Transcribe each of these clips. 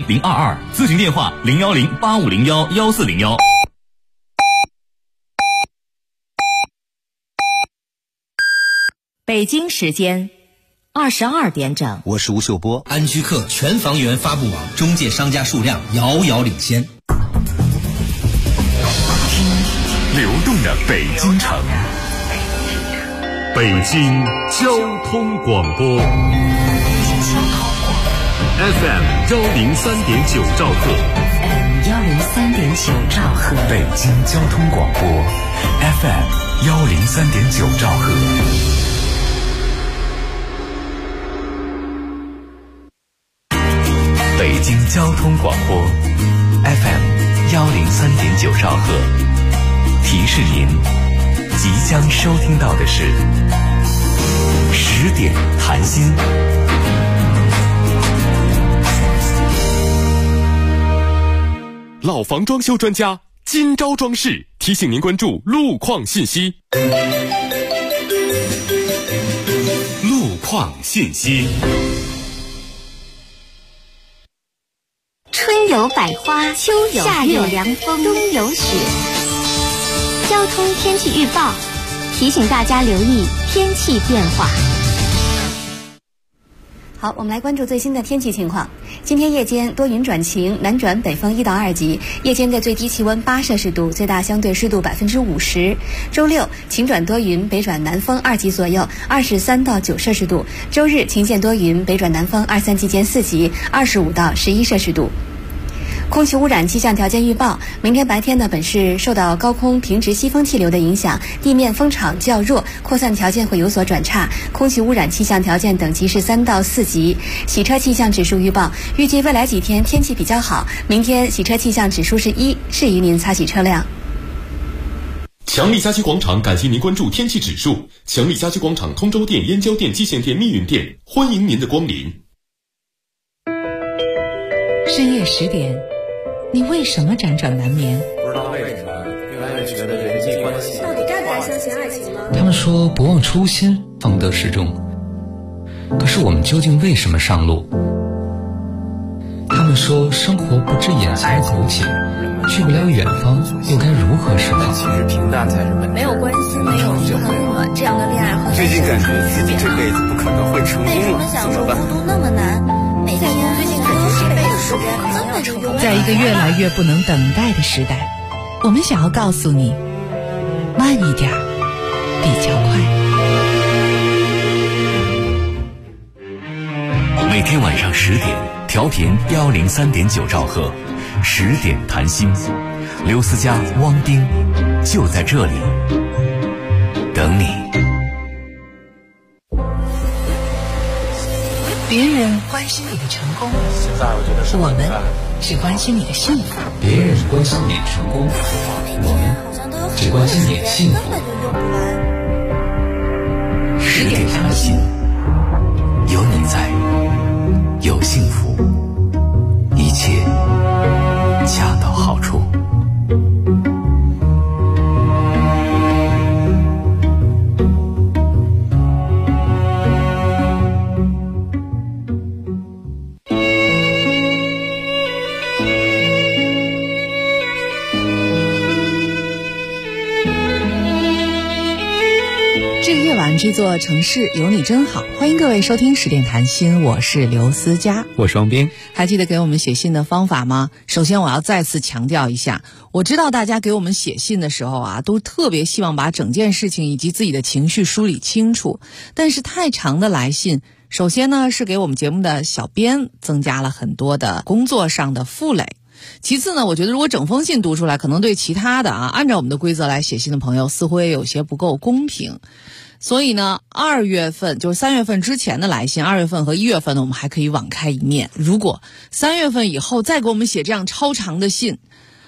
022，咨询电话01085011401。 北京时间22点整， 我是吴秀波。 安居客全房源发布网中介商家数量遥遥领先。 流动的北京城，北京交通广播 FM103.9兆赫 103.9兆赫， 北京交通广播 FM103.9兆赫。北京交通广播 FM103.9兆赫，提示您即将收听到的是10点谈心。老房装修专家金招装饰提醒您关注路况信息。路况信息。 春有百花，秋有夏有凉风，冬有雪。交通天气预报提醒大家留意天气变化。 好，我们来关注最新的天气情况。今天夜间多云转晴，南转北风1到2级，夜间的最低气温8摄氏度，最大相对湿度50%。周六晴转多云，北转南风2级左右，23到9摄氏度。周日晴见多云，北转南风2、3级见4级，25到11摄氏度。空气污染气象条件预报：明天白天呢，本市受到高空平直西风气流的影响，地面风场较弱，扩散条件会有所转差，空气污染气象条件等级是3到4级。洗车气象指数预报：预计未来几天天气比较好，明天洗车气象指数是1，适宜您擦洗车辆。 强力家居广场感谢您关注天气指数。强力家居广场通州店、燕郊店、蓟县店、密云店，欢迎您的光临。 深夜10点，你为什么辗转难眠？ 不知道为什么越来越觉得人际关系到底该不该相信爱情呢？ 他们说不忘初心方得始终，可是我们究竟为什么上路？他们说生活不止眼前苟且，去不了远方又该如何是好？ 其实平淡才是本质。 没有关系，没有不很暖，这样的恋爱和最近感觉自己这辈子不可能会成功了，怎么办？ 孤独那么难，每天最近感觉这辈子时间根本就用。 在一个越来越不能等待的时代，我们想要告诉你，慢一点比较快。 每天晚上10点，调频103.9兆赫，10点谈心。刘思佳、汪丁就在这里等你。 别人关心你的成功， 现在我觉得我们是关心你的幸福。 别人关心你的成功，我们只关心你的幸福。 10点谈心，有你在，有幸福，一切恰到好处。 这座城市有你真好，欢迎各位收听10点谈心，我是刘思佳， 我双边。 还记得给我们写信的方法吗？首先我要再次强调一下，我知道大家给我们写信的时候啊，都特别希望把整件事情以及自己的情绪梳理清楚，但是太长的来信，首先呢是给我们节目的小编增加了很多的工作上的负累，其次呢，我觉得如果整封信读出来，可能对其他的按照我们的规则来写信的朋友似乎也有些不够公平。所以呢，2月份就是3月份之前的来信，2月份和1月份呢，我们还可以网开一面。如果3月份以后再给我们写这样超长的信，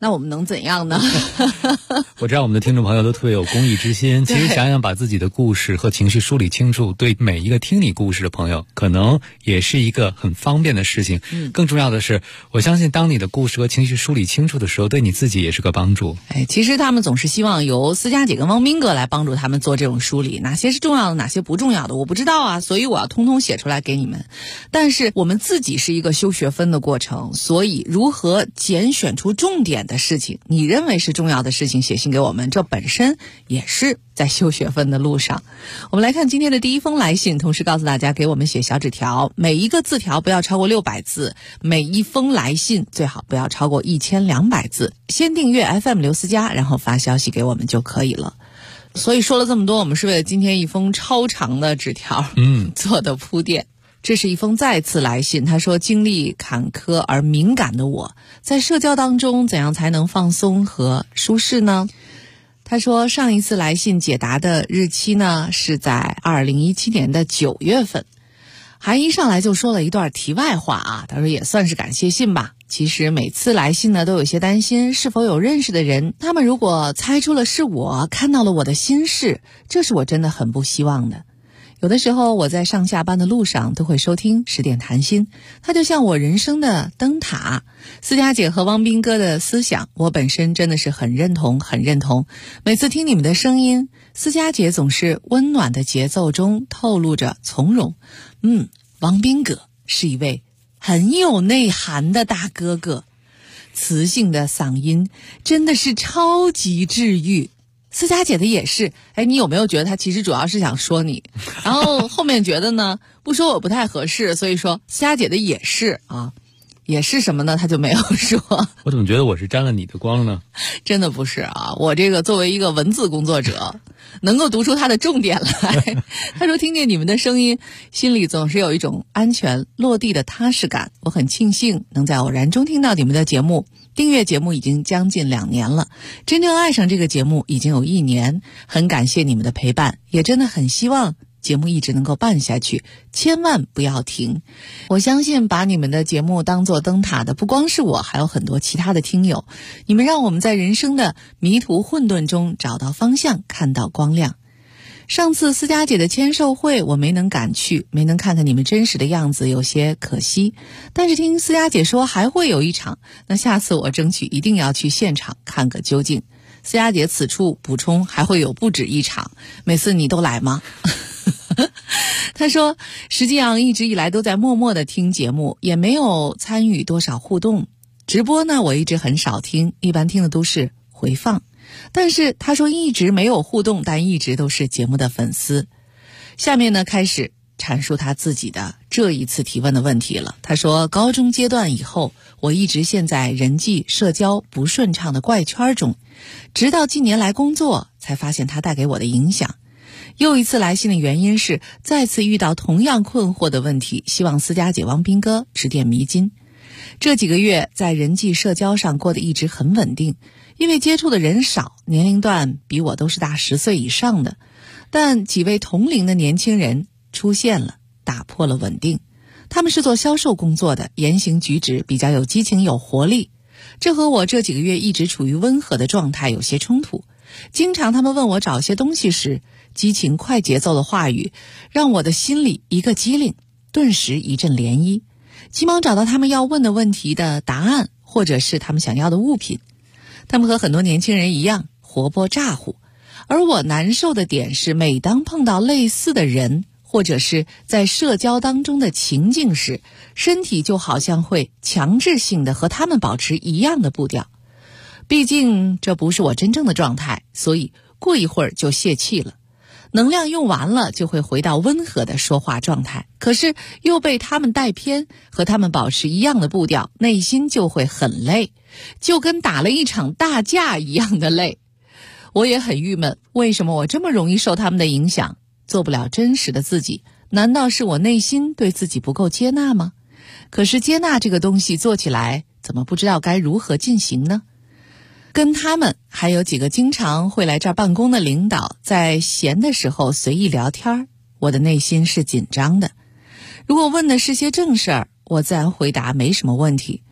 那我们能怎样呢？ 我知道我们的听众朋友都特别有公益之心，其实想想把自己的故事和情绪梳理清楚，对每一个听你故事的朋友可能也是一个很方便的事情。更重要的是，我相信当你的故事和情绪梳理清楚的时候，对你自己也是个帮助。 其实他们总是希望由思佳姐跟汪斌哥来帮助他们做这种梳理，哪些是重要的，哪些不重要的，我不知道啊，所以我要通通写出来给你们。但是我们自己是一个修学分的过程，所以如何拣选出重点的事情，你认为是重要的事情写信给我们，这本身也是在修学分的路上。我们来看今天的第一封来信，同时告诉大家给我们写小纸条，每一个字条不要超过600字，每一封来信最好不要超过1200字。先订阅 FM 刘思佳，然后发消息给我们就可以了。所以说了这么多，我们是为了今天一封超长的纸条做的铺垫。这是一封再次来信，他说经历坎坷而敏感的我，在社交当中怎样才能放松和舒适呢？他说上一次来信解答的日期呢是在2017年的9月份。韩一上来就说了一段题外话啊，他说也算是感谢信吧。其实每次来信呢都有些担心是否有认识的人，他们如果猜出了是我，看到了我的心事，这是我真的很不希望的。有的时候我在上下班的路上都会收听10点谈心，它就像我人生的灯塔。思佳姐和汪斌哥的思想我本身真的是很认同。每次听你们的声音，思佳姐总是温暖的节奏中透露着从容。汪斌哥是一位很有内涵的大哥哥，磁性的嗓音真的是超级治愈。思佳姐的也是，你有没有觉得她其实主要是想说你，然后后面觉得呢不说我不太合适，所以说思佳姐的也是啊，也是什么呢？她就没有说。 我怎么觉得我是沾了你的光呢？ 真的不是啊，我这个作为一个文字工作者能够读出他的重点来。他说听见你们的声音，心里总是有一种安全落地的踏实感。我很庆幸能在偶然中听到你们的节目，订阅节目已经将近2年了，真正爱上这个节目已经有1年，很感谢你们的陪伴，也真的很希望节目一直能够办下去，千万不要停。我相信把你们的节目当作灯塔的不光是我，还有很多其他的听友，你们让我们在人生的迷途混沌中找到方向，看到光亮。上次思佳姐的签售会我没能赶去，没能看看你们真实的样子，有些可惜。但是听思佳姐说还会有一场，那下次我争取一定要去现场看个究竟。思佳姐此处补充，还会有不止一场，每次你都来吗？他说实际上一直以来都在默默的听节目，也没有参与多少互动。直播呢我一直很少听，一般听的都是回放。但是他说一直没有互动，但一直都是节目的粉丝。下面呢开始阐述他自己的这一次提问的问题了。他说高中阶段以后，我一直陷在人际社交不顺畅的怪圈中，直到近年来工作才发现它带给我的影响。又一次来信的原因是再次遇到同样困惑的问题，希望思佳姐汪斌哥指点迷津。这几个月在人际社交上过得一直很稳定，因为接触的人少，年龄段比我都是大10岁以上的，但几位同龄的年轻人出现了，打破了稳定。他们是做销售工作的，言行举止比较有激情有活力，这和我这几个月一直处于温和的状态有些冲突。经常他们问我找些东西时，激情快节奏的话语让我的心里一个机灵，顿时一阵涟漪，急忙找到他们要问的问题的答案，或者是他们想要的物品。他们和很多年轻人一样活泼咋呼，而我难受的点是每当碰到类似的人，或者是在社交当中的情境时，身体就好像会强制性的和他们保持一样的步调。毕竟这不是我真正的状态，所以过一会儿就泄气了，能量用完了就会回到温和的说话状态，可是又被他们带偏，和他们保持一样的步调，内心就会很累，就跟打了一场大架一样的累。我也很郁闷，为什么我这么容易受他们的影响，做不了真实的自己？难道是我内心对自己不够接纳吗？可是接纳这个东西做起来怎么不知道该如何进行呢？跟他们还有几个经常会来这儿办公的领导在闲的时候随意聊天，我的内心是紧张的。如果问的是些正事儿，我自然回答没什么问题，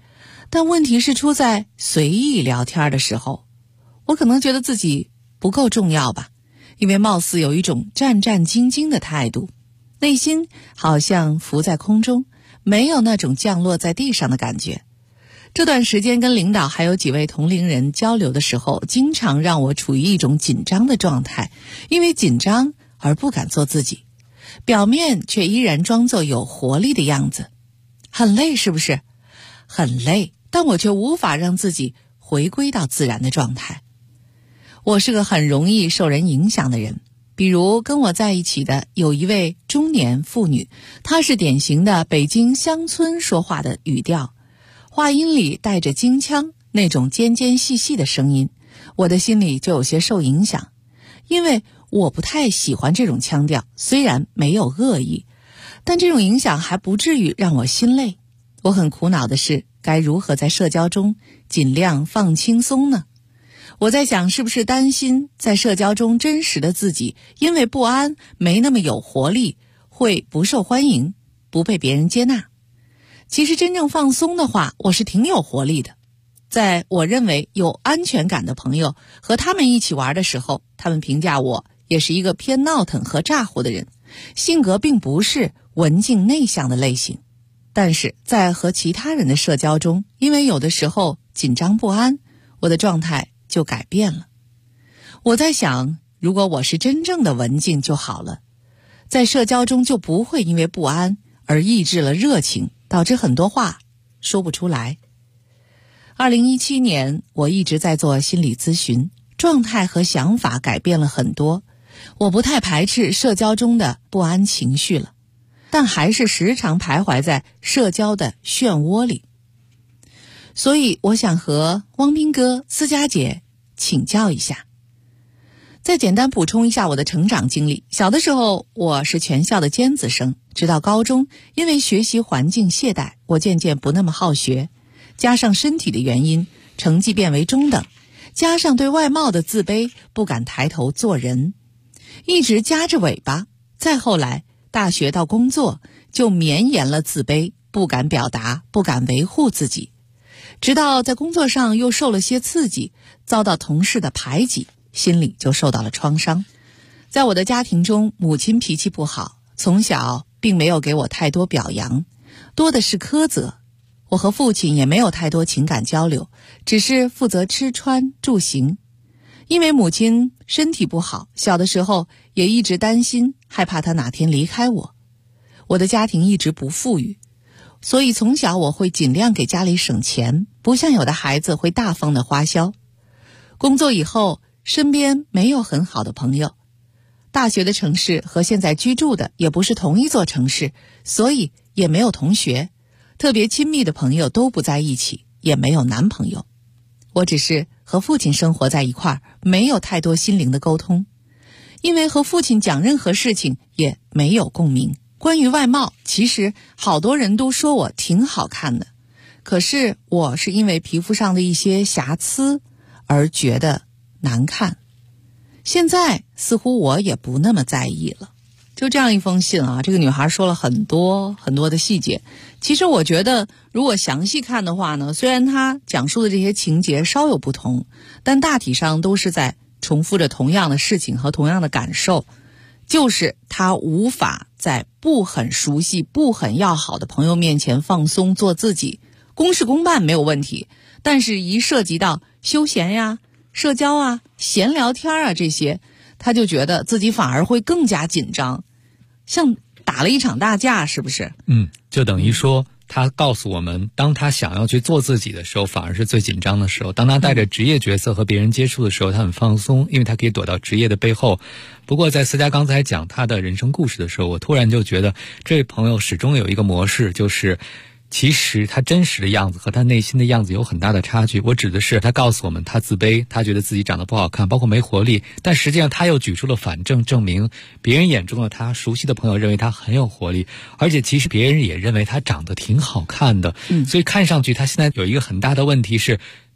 但问题是出在随意聊天的时候，我可能觉得自己不够重要吧，因为貌似有一种战战兢兢的态度，内心好像浮在空中，没有那种降落在地上的感觉。这段时间跟领导还有几位同龄人交流的时候，经常让我处于一种紧张的状态，因为紧张而不敢做自己，表面却依然装作有活力的样子。很累是不是？很累，但我却无法让自己回归到自然的状态。我是个很容易受人影响的人，比如跟我在一起的有一位中年妇女，她是典型的北京乡村说话的语调，话音里带着京腔，那种尖尖细细的声音，我的心里就有些受影响，因为我不太喜欢这种腔调，虽然没有恶意，但这种影响还不至于让我心累。我很苦恼的是，该如何在社交中尽量放轻松呢？我在想，是不是担心在社交中真实的自己因为不安没那么有活力，会不受欢迎，不被别人接纳。其实真正放松的话，我是挺有活力的。在我认为有安全感的朋友和他们一起玩的时候，他们评价我也是一个偏闹腾和咋呼的人，性格并不是文静内向的类型。但是在和其他人的社交中，因为有的时候紧张不安，我的状态就改变了。我在想，如果我是真正的文静就好了，在社交中就不会因为不安而抑制了热情，导致很多话说不出来。2017年，我一直在做心理咨询，状态和想法改变了很多。我不太排斥社交中的不安情绪了，但还是时常徘徊在社交的漩涡里。所以我想和汪斌哥、思佳姐请教一下。再简单补充一下我的成长经历。小的时候我是全校的尖子生，直到高中，因为学习环境懈怠，我渐渐不那么好学，加上身体的原因，成绩变为中等，加上对外貌的自卑，不敢抬头做人，一直夹着尾巴。再后来大学到工作，就绵延了自卑，不敢表达，不敢维护自己，直到在工作上又受了些刺激，遭到同事的排挤，心里就受到了创伤。在我的家庭中，母亲脾气不好，从小并没有给我太多表扬，多的是苛责。我和父亲也没有太多情感交流，只是负责吃穿住行。因为母亲身体不好，小的时候也一直担心，害怕她哪天离开我。我的家庭一直不富裕，所以从小我会尽量给家里省钱，不像有的孩子会大方的花销。工作以后，身边没有很好的朋友，大学的城市和现在居住的也不是同一座城市，所以也没有同学，特别亲密的朋友都不在一起，也没有男朋友。我只是和父亲生活在一块儿，没有太多心灵的沟通，因为和父亲讲任何事情也没有共鸣。关于外貌，其实好多人都说我挺好看的，可是我是因为皮肤上的一些瑕疵而觉得难看。现在似乎我也不那么在意了。就这样一封信啊，这个女孩说了很多很多的细节。其实我觉得如果详细看的话呢，虽然她讲述的这些情节稍有不同，但大体上都是在重复着同样的事情和同样的感受，就是她无法在不很熟悉、不很要好的朋友面前放松做自己。公事公办没有问题，但是一涉及到休闲呀、社交啊、闲聊天啊这些，她就觉得自己反而会更加紧张，像打了一场大架，是不是？ 就等于说他告诉我们，当他想要去做自己的时候，反而是最紧张的时候。当他带着职业角色和别人接触的时候，他很放松，因为他可以躲到职业的背后。不过在思佳刚才讲他的人生故事的时候，我突然就觉得这位朋友始终有一个模式，就是其实他真实的样子和他内心的样子有很大的差距。我指的是他告诉我们他自卑，他觉得自己长得不好看，包括没活力，但实际上他又举出了反证，证明别人眼中的他，熟悉的朋友认为他很有活力，而且其实别人也认为他长得挺好看的。所以看上去他现在有一个很大的问题是，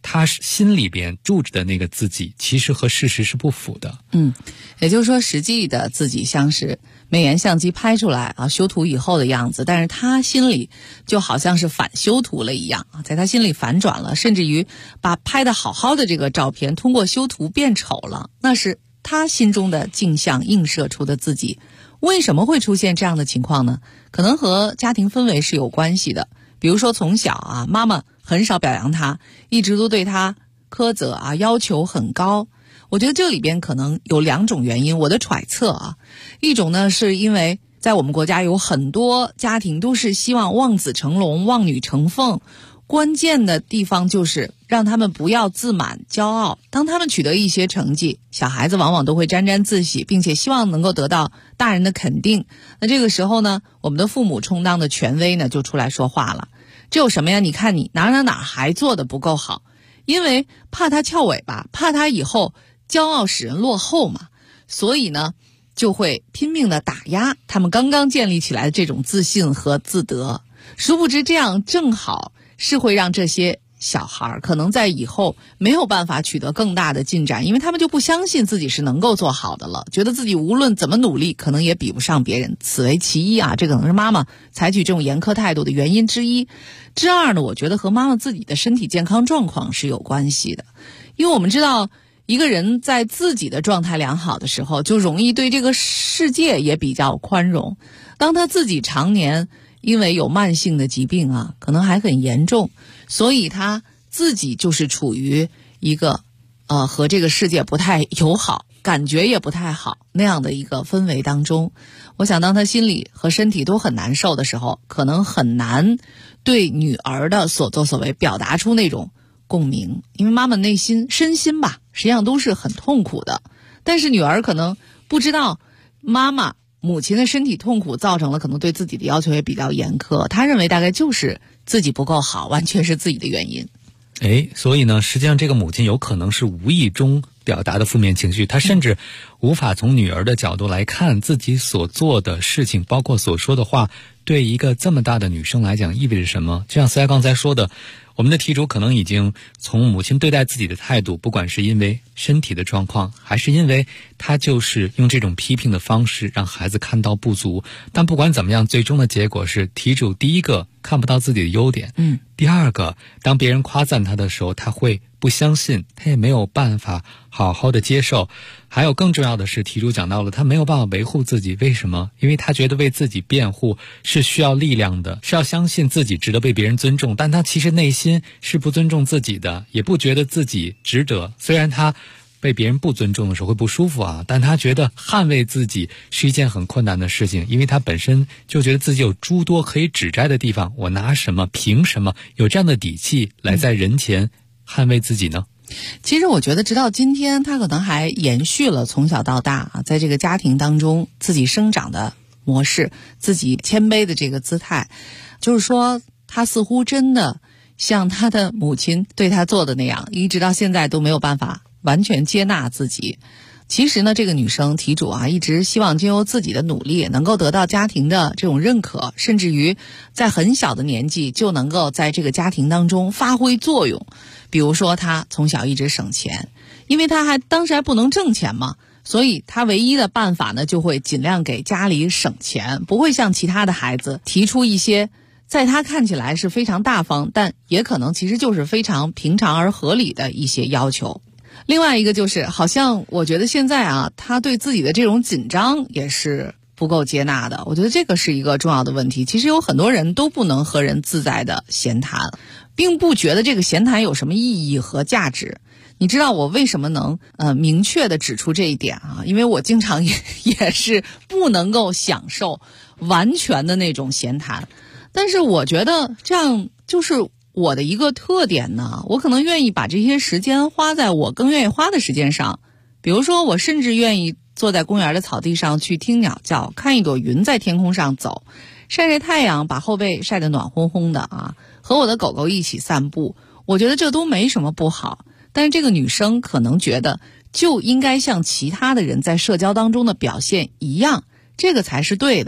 他心里边住着的那个自己其实和事实是不符的。 也就是说实际的自己像是美颜相机拍出来啊修图以后的样子，但是他心里就好像是反修图了一样啊，在他心里反转了，甚至于把拍的好好的这个照片通过修图变丑了，那是他心中的镜像映射出的自己。为什么会出现这样的情况呢？可能和家庭氛围是有关系的。比如说从小啊，妈妈很少表扬他，一直都对他苛责啊，要求很高。我觉得这里边可能有2种原因，我的揣测啊。一种呢是因为在我们国家有很多家庭都是希望望子成龙、望女成凤，关键的地方就是让他们不要自满骄傲。当他们取得一些成绩，小孩子往往都会沾沾自喜，并且希望能够得到大人的肯定。那这个时候呢，我们的父母充当的权威呢就出来说话了。这有什么呀？你看你哪还做得不够好，因为怕他翘尾巴，怕他以后骄傲使人落后嘛，所以呢就会拼命的打压他们刚刚建立起来的这种自信和自得。殊不知这样正好是会让这些小孩可能在以后没有办法取得更大的进展，因为他们就不相信自己是能够做好的了，觉得自己无论怎么努力可能也比不上别人，此为其一啊，这可能是妈妈采取这种严苛态度的原因之一。之二呢，我觉得和妈妈自己的身体健康状况是有关系的。因为我们知道一个人在自己的状态良好的时候，就容易对这个世界也比较宽容。当他自己常年因为有慢性的疾病啊，可能还很严重，所以他自己就是处于一个和这个世界不太友好，感觉也不太好那样的一个氛围当中。我想当他心里和身体都很难受的时候，可能很难对女儿的所作所为表达出那种共鸣，因为妈妈内心身心吧实际上都是很痛苦的，但是女儿可能不知道母亲的身体痛苦造成了可能对自己的要求也比较严苛，她认为大概就是自己不够好，完全是自己的原因。 所以呢，实际上这个母亲有可能是无意中表达的负面情绪，她甚至无法从女儿的角度来看自己所做的事情，包括所说的话，对一个这么大的女生来讲意味着什么。就像思佳刚才说的，我们的题主可能已经从母亲对待自己的态度，不管是因为身体的状况，还是因为她就是用这种批评的方式让孩子看到不足，但不管怎么样，最终的结果是题主第一个看不到自己的优点，第二个当别人夸赞他的时候，他会不相信，他也没有办法好好的接受。还有更重要的是，题主讲到了他没有办法维护自己，为什么？因为他觉得为自己辩护是需要力量的，是要相信自己值得被别人尊重，但他其实内心是不尊重自己的，也不觉得自己值得。虽然他被别人不尊重的时候会不舒服啊，但他觉得捍卫自己是一件很困难的事情，因为他本身就觉得自己有诸多可以指摘的地方，我拿什么凭什么有这样的底气来在人前捍卫自己呢？ 其实我觉得直到今天他可能还延续了从小到大啊，在这个家庭当中自己生长的模式，自己谦卑的这个姿态，就是说他似乎真的像他的母亲对他做的那样，一直到现在都没有办法完全接纳自己。其实呢，这个女生题主啊，一直希望经由自己的努力能够得到家庭的这种认可，甚至于在很小的年纪就能够在这个家庭当中发挥作用。比如说她从小一直省钱，因为她当时还不能挣钱嘛，所以她唯一的办法呢，就会尽量给家里省钱，不会像其他的孩子提出一些在她看起来是非常大方，但也可能其实就是非常平常而合理的一些要求。另外一个就是好像我觉得现在啊，他对自己的这种紧张也是不够接纳的，我觉得这个是一个重要的问题。其实有很多人都不能和人自在的闲谈，并不觉得这个闲谈有什么意义和价值。你知道我为什么能明确的指出这一点啊？因为我经常也是不能够享受完全的那种闲谈，但是我觉得这样就是我的一个特点呢，我可能愿意把这些时间花在我更愿意花的时间上。比如说我甚至愿意坐在公园的草地上去听鸟叫，看一朵云在天空上走，晒晒太阳，把后背晒得暖烘烘的啊，和我的狗狗一起散步，我觉得这都没什么不好。但是这个女生可能觉得就应该像其他的人在社交当中的表现一样，这个才是对的，才是正确的，才是好的。像她自己这样似乎就是不够好的。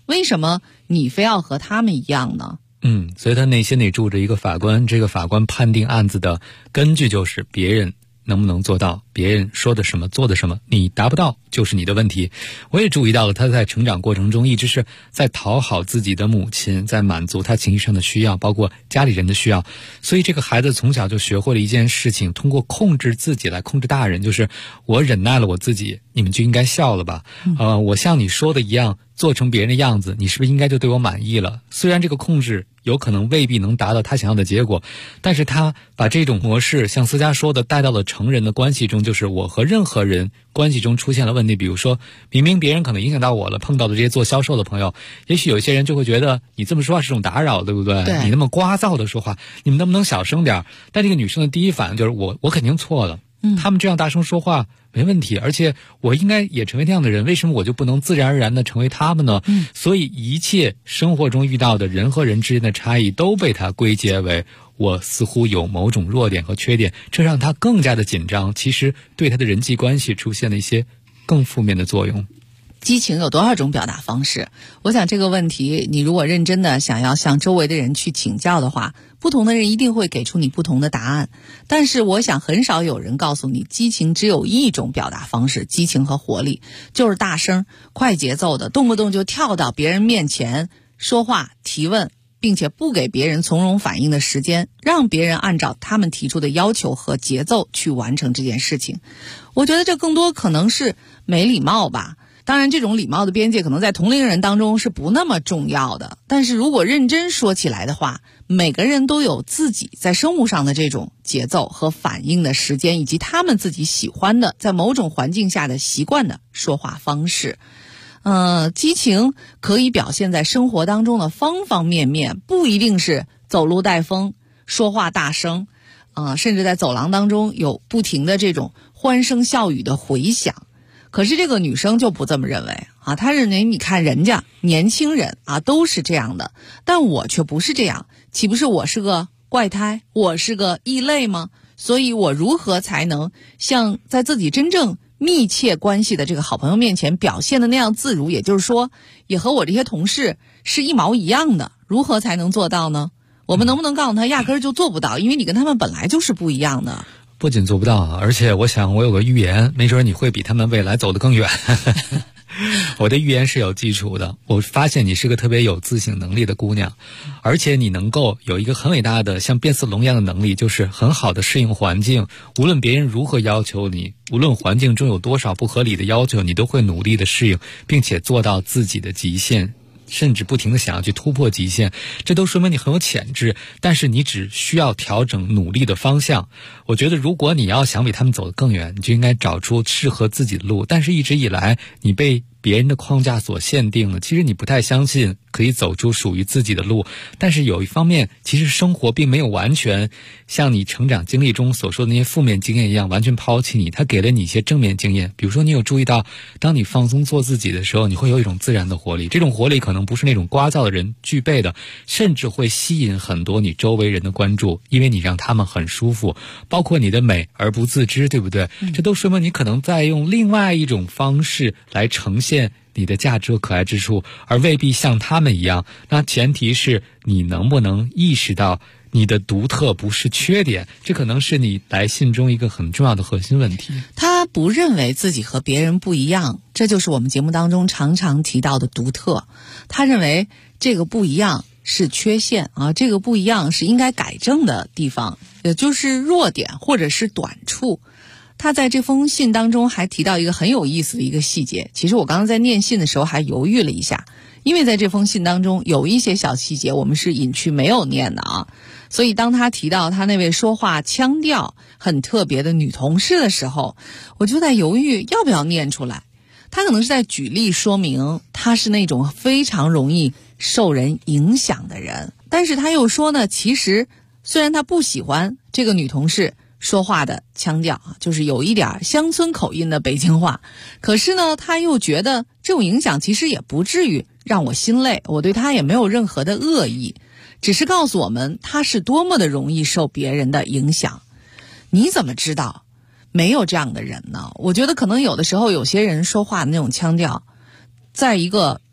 为什么你非要和他们一样呢？ 所以他内心里住着一个法官，这个法官判定案子的根据就是别人能不能做到，别人说的什么做的什么，你达不到就是你的问题。我也注意到了他在成长过程中一直是在讨好自己的母亲，在满足他情绪上的需要，包括家里人的需要。所以这个孩子从小就学会了一件事情，通过控制自己来控制大人，就是我忍耐了我自己，你们就应该笑了吧。我像你说的一样做成别人的样子，你是不是应该就对我满意了？虽然这个控制有可能未必能达到他想要的结果，但是他把这种模式像思佳说的带到了成人的关系中，就是我和任何人关系中出现了问题，比如说明明别人可能影响到我了，碰到的这些做销售的朋友，也许有些人就会觉得你这么说话是种打扰，对不对？你那么聒噪的说话，你们能不能小声点？但这个女生的第一反应就是我肯定错了，他们这样大声说话没问题，而且我应该也成为这样的人，为什么我就不能自然而然的成为他们呢？所以一切生活中遇到的人和人之间的差异都被他归结为我似乎有某种弱点和缺点，这让他更加的紧张，其实对他的人际关系出现了一些更负面的作用。 激情有多少种表达方式？我想这个问题你如果认真的想要向周围的人去请教的话，不同的人一定会给出你不同的答案。但是我想很少有人告诉你激情只有一种表达方式，激情和活力就是大声快节奏的，动不动就跳到别人面前说话提问，并且不给别人从容反应的时间，让别人按照他们提出的要求和节奏去完成这件事情。我觉得这更多可能是没礼貌吧。当然这种礼貌的边界可能在同龄人当中是不那么重要的，但是如果认真说起来的话，每个人都有自己在生物上的这种节奏和反应的时间，以及他们自己喜欢的在某种环境下的习惯的说话方式。激情可以表现在生活当中的方方面面，不一定是走路带风说话大声，甚至在走廊当中有不停的这种欢声笑语的回响。可是这个女生就不这么认为啊，她认为你看人家年轻人啊都是这样的，但我却不是这样，岂不是我是个怪胎，我是个异类吗？所以我如何才能像在自己真正密切关系的这个好朋友面前表现的那样自如，也就是说也和我这些同事是一毛一样的，如何才能做到呢？我们能不能告诉他压根儿就做不到，因为你跟他们本来就是不一样的。 不仅做不到，而且我想我有个预言，没准你会比他们未来走得更远。我的预言是有基础的，我发现你是个特别有自省能力的姑娘，而且你能够有一个很伟大的像变色龙一样的能力，就是很好的适应环境，无论别人如何要求你，无论环境中有多少不合理的要求，你都会努力的适应，并且做到自己的极限，甚至不停地想要去突破极限，这都说明你很有潜质，但是你只需要调整努力的方向。我觉得如果你要想比他们走得更远，你就应该找出适合自己的路，但是一直以来你被别人的框架所限定了，其实你不太相信可以走出属于自己的路。但是有一方面，其实生活并没有完全像你成长经历中所说的那些负面经验一样完全抛弃你，它给了你一些正面经验。比如说你有注意到，当你放松做自己的时候，你会有一种自然的活力，这种活力可能不是那种聒噪的人具备的，甚至会吸引很多你周围人的关注，因为你让他们很舒服，包括你的美而不自知，对不对？这都说明你可能在用另外一种方式来呈现你的价值和可爱之处，而未必像他们一样。那前提是你能不能意识到你的独特不是缺点，这可能是你来信中一个很重要的核心问题。 他不认为自己和别人不一样，这就是我们节目当中常常提到的独特。他认为这个不一样是缺陷啊，这个不一样是应该改正的地方，也就是弱点或者是短处。他在这封信当中还提到一个很有意思的一个细节，其实我刚刚在念信的时候还犹豫了一下，因为在这封信当中有一些小细节我们是隐去没有念的啊，所以当他提到他那位说话腔调很特别的女同事的时候，我就在犹豫要不要念出来。他可能是在举例说明他是那种非常容易受人影响的人，但是他又说呢，其实虽然他不喜欢这个女同事说话的腔调啊，就是有一点乡村口音的北京话，可是呢他又觉得这种影响其实也不至于让我心累，我对他也没有任何的恶意，只是告诉我们他是多么的容易受别人的影响。你怎么知道没有这样的人呢？我觉得可能有的时候有些人说话的那种腔调，在一个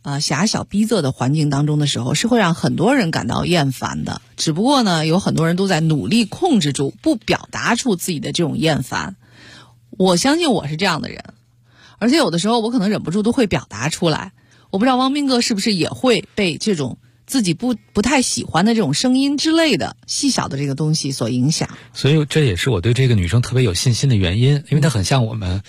狭小逼仄的环境当中的时候，是会让很多人感到厌烦的。只不过呢，有很多人都在努力控制住，不表达出自己的这种厌烦。我相信我是这样的人，而且有的时候我可能忍不住都会表达出来。我不知道汪斌哥是不是也会被这种自己不太喜欢的这种声音之类的细小的这个东西所影响。 所以这也是我对这个女生特别有信心的原因，因为她很像我们。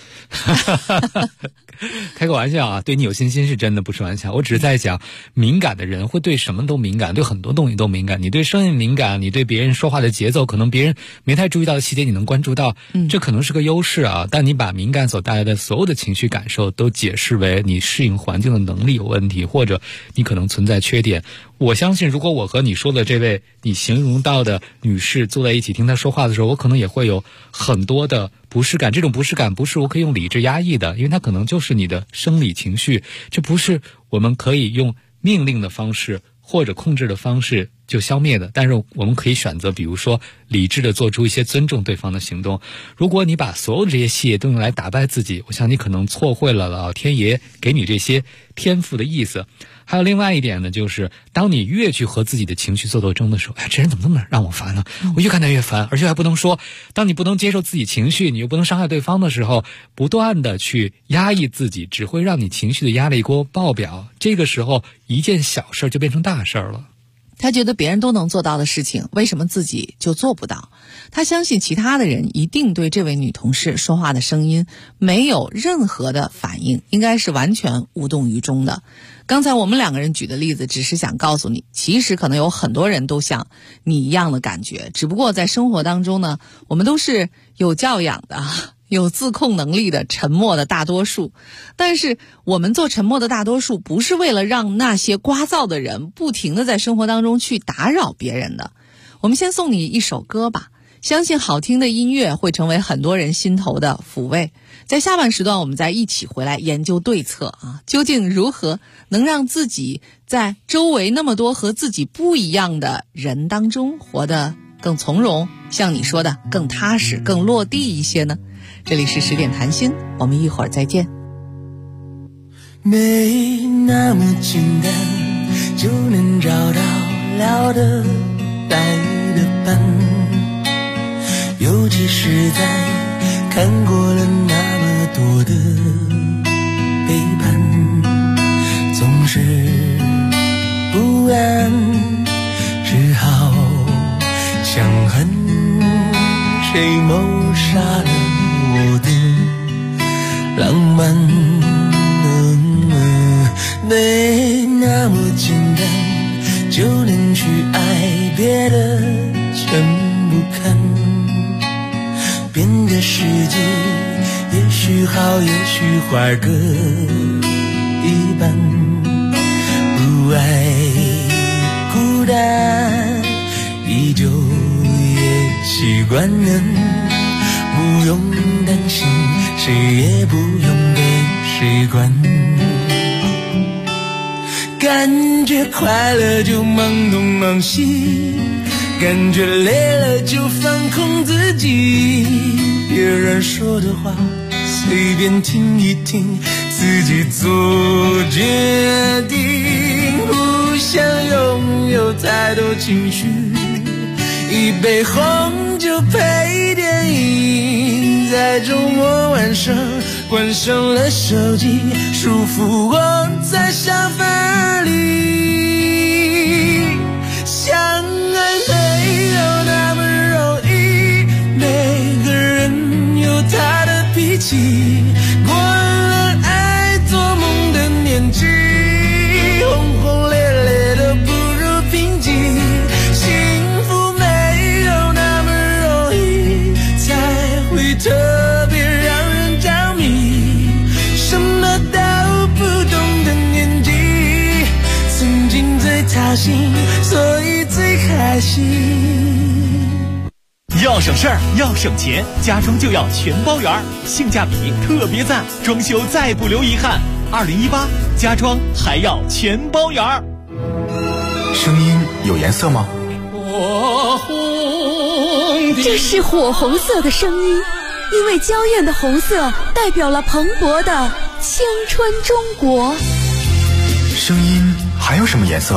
开个玩笑啊，对你有信心是真的，不是玩笑。我只是在讲，敏感的人会对什么都敏感，对很多东西都敏感。你对声音敏感，你对别人说话的节奏，可能别人没太注意到的细节你能关注到，这可能是个优势啊。但你把敏感所带来的所有的情绪感受都解释为你适应环境的能力有问题，或者你可能存在缺点。我相信如果我和你说的这位你形容到的女士坐在一起听她说话的时候，我可能也会有很多的不适感。这种不适感不是我可以用理智压抑的，因为它可能就是你的生理情绪，这不是我们可以用命令的方式或者控制的方式就消灭的。但是我们可以选择，比如说理智的做出一些尊重对方的行动。如果你把所有的这些细节都用来打败自己，我想你可能错会了老天爷给你这些天赋的意思。还有另外一点呢，就是当你越去和自己的情绪做斗争的时候，这人怎么那么让我烦呢？我越看他越烦，而且还不能说。当你不能接受自己情绪，你又不能伤害对方的时候，不断的去压抑自己，只会让你情绪的压力锅爆表。这个时候，一件小事就变成大事了。 他觉得别人都能做到的事情，为什么自己就做不到？他相信其他的人一定对这位女同事说话的声音没有任何的反应，应该是完全无动于衷的。刚才我们两个人举的例子，只是想告诉你，其实可能有很多人都像你一样的感觉，只不过在生活当中呢，我们都是有教养的，有自控能力的沉默的大多数。但是我们做沉默的大多数，不是为了让那些聒噪的人不停地在生活当中去打扰别人的。我们先送你一首歌吧，相信好听的音乐会成为很多人心头的抚慰。在下半时段，我们再一起回来研究对策啊，究竟如何能让自己在周围那么多和自己不一样的人当中活得更从容，像你说的更踏实更落地一些呢？这里是10点谈心，我们一会儿再见。 没那么简单就能找到聊得来的伴，尤其是在看过了那么多的背叛，总是不安，只好想恨谁谋杀了我的浪漫。没那么简单就能去爱，别的全不看，变个世界也许好也许坏各一半，不爱孤单依旧也习惯了，不用担心谁也不用被谁管，感觉快乐就忙东忙西，感觉累了就放空自己，别人说的话随便听一听，自己做决定，不想拥有太多情绪，一杯红酒配电影，在周末晚上关上了手机，舒服窝在沙发里。相爱没有那么容易，每个人有他的脾气，过了爱做梦的年纪，轰轰烈烈的不如平静，幸福没有那么容易，才会特别让人着迷，什么都不懂的年纪，曾经最掏心，所以最开心。 要省事儿，要省钱，家装就要全包圆，性价比特别赞，装修再不留遗憾。2018家装还要全包圆。 声音有颜色吗？ 这是火红色的声音，因为娇艳的红色代表了蓬勃的青春中国。 声音还有什么颜色？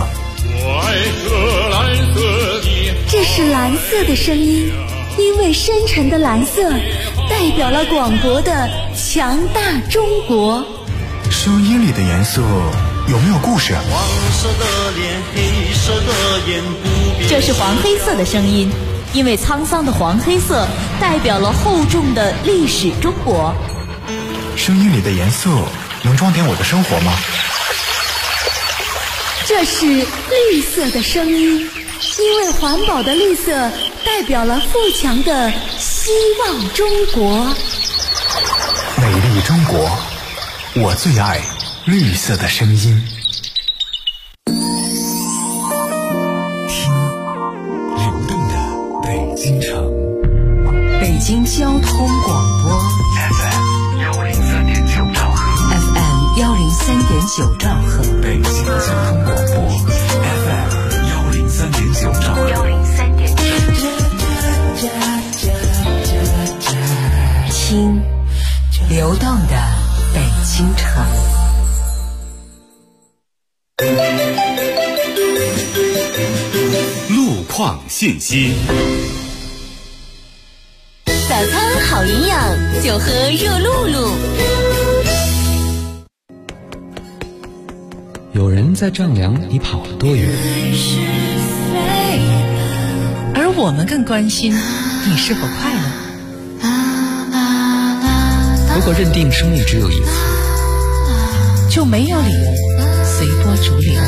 这是蓝色的声音，因为深沉的蓝色代表了广博的强大中国。 声音里的颜色有没有故事？ 黄色的脸，黑色的眼，不变。 这是黄黑色的声音，因为沧桑的黄黑色代表了厚重的历史中国。 声音里的颜色能装点我的生活吗？ 这是绿色的声音，因为环保的绿色代表了富强的希望中国。 美丽中国，我最爱绿色的声音。 听流动的北京城， 北京交通广播 FM 103.9兆赫 FM 103.9兆赫， 北京交通广播 FM 103.9兆赫听流动的北京城。 路况信息。 早餐好营养，就喝热露露。 有人在丈量你跑了多远， 而我们更关心你是否快乐。 如果认定生命只有一次， 就没有理由随波逐流。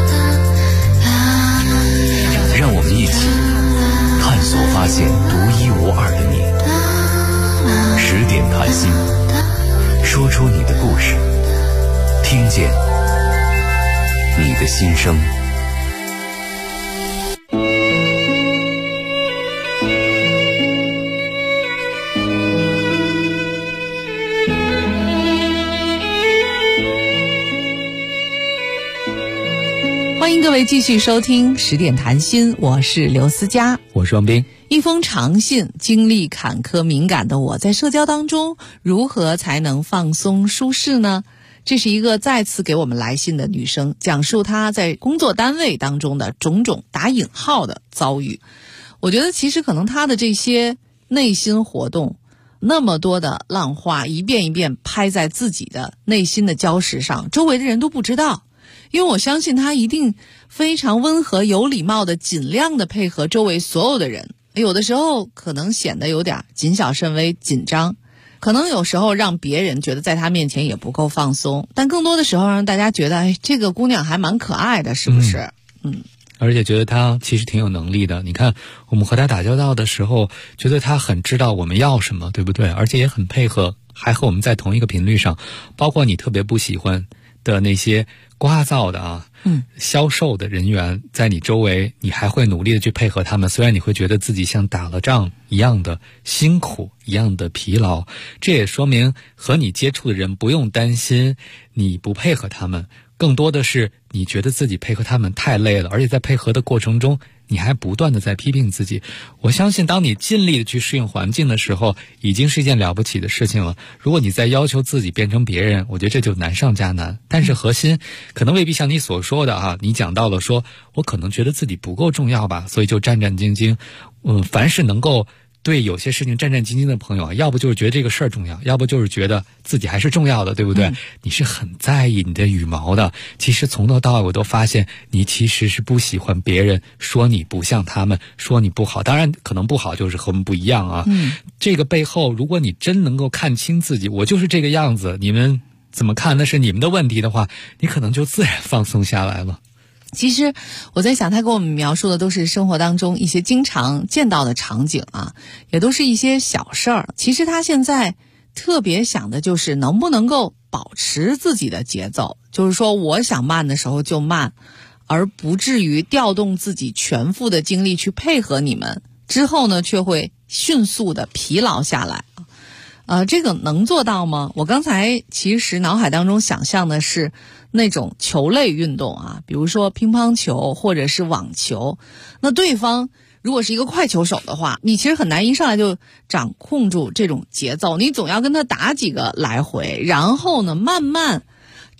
让我们一起探索发现独一无二的你。10点谈心，说出你的故事，听见你的心声。 欢迎各位继续收听10点谈心，我是刘思佳， 我是王斌。 一封长信，经历坎坷敏感的我在社交当中如何才能放松舒适呢？这是一个再次给我们来信的女生，讲述她在工作单位当中的种种打引号的遭遇。我觉得其实可能她的这些内心活动，那么多的浪花一遍一遍拍在自己的内心的礁石上，周围的人都不知道。因为我相信她一定非常温和有礼貌的尽量的配合周围所有的人，有的时候可能显得有点谨小慎微紧张，可能有时候让别人觉得在她面前也不够放松，但更多的时候让大家觉得这个姑娘还蛮可爱的，是不是？ 而且觉得她其实挺有能力的。你看我们和她打交道的时候，觉得她很知道我们要什么，对不对？而且也很配合，还和我们在同一个频率上。包括你特别不喜欢的那些聒噪的销售的人员在你周围，你还会努力的去配合他们，虽然你会觉得自己像打了仗一样的辛苦，一样的疲劳。这也说明和你接触的人不用担心你不配合他们，更多的是你觉得自己配合他们太累了，而且在配合的过程中你还不断的在批评自己。我相信当你尽力的去适应环境的时候，已经是一件了不起的事情了。如果你再要求自己变成别人，我觉得这就难上加难。但是核心可能未必像你所说的你讲到了说我可能觉得自己不够重要吧，所以就战战兢兢。凡是能够对有些事情战战兢兢的朋友要不就是觉得这个事儿重要，要不就是觉得自己还是重要的，对不对？你是很在意你的羽毛的。其实从头到尾我都发现你其实是不喜欢别人说你不像他们，说你不好。当然可能不好就是和我们不一样啊。这个背后如果你真能够看清自己，我就是这个样子，你们怎么看那是你们的问题的话，你可能就自然放松下来了。 其实我在想，他给我们描述的都是生活当中一些经常见到的场景也都是一些小事儿。其实他现在特别想的就是能不能够保持自己的节奏，就是说我想慢的时候就慢，而不至于调动自己全副的精力去配合你们，之后呢却会迅速的疲劳下来。这个能做到吗？我刚才其实脑海当中想象的是那种球类运动比如说乒乓球或者是网球，那对方如果是一个快球手的话，你其实很难一上来就掌控住这种节奏，你总要跟他打几个来回，然后呢慢慢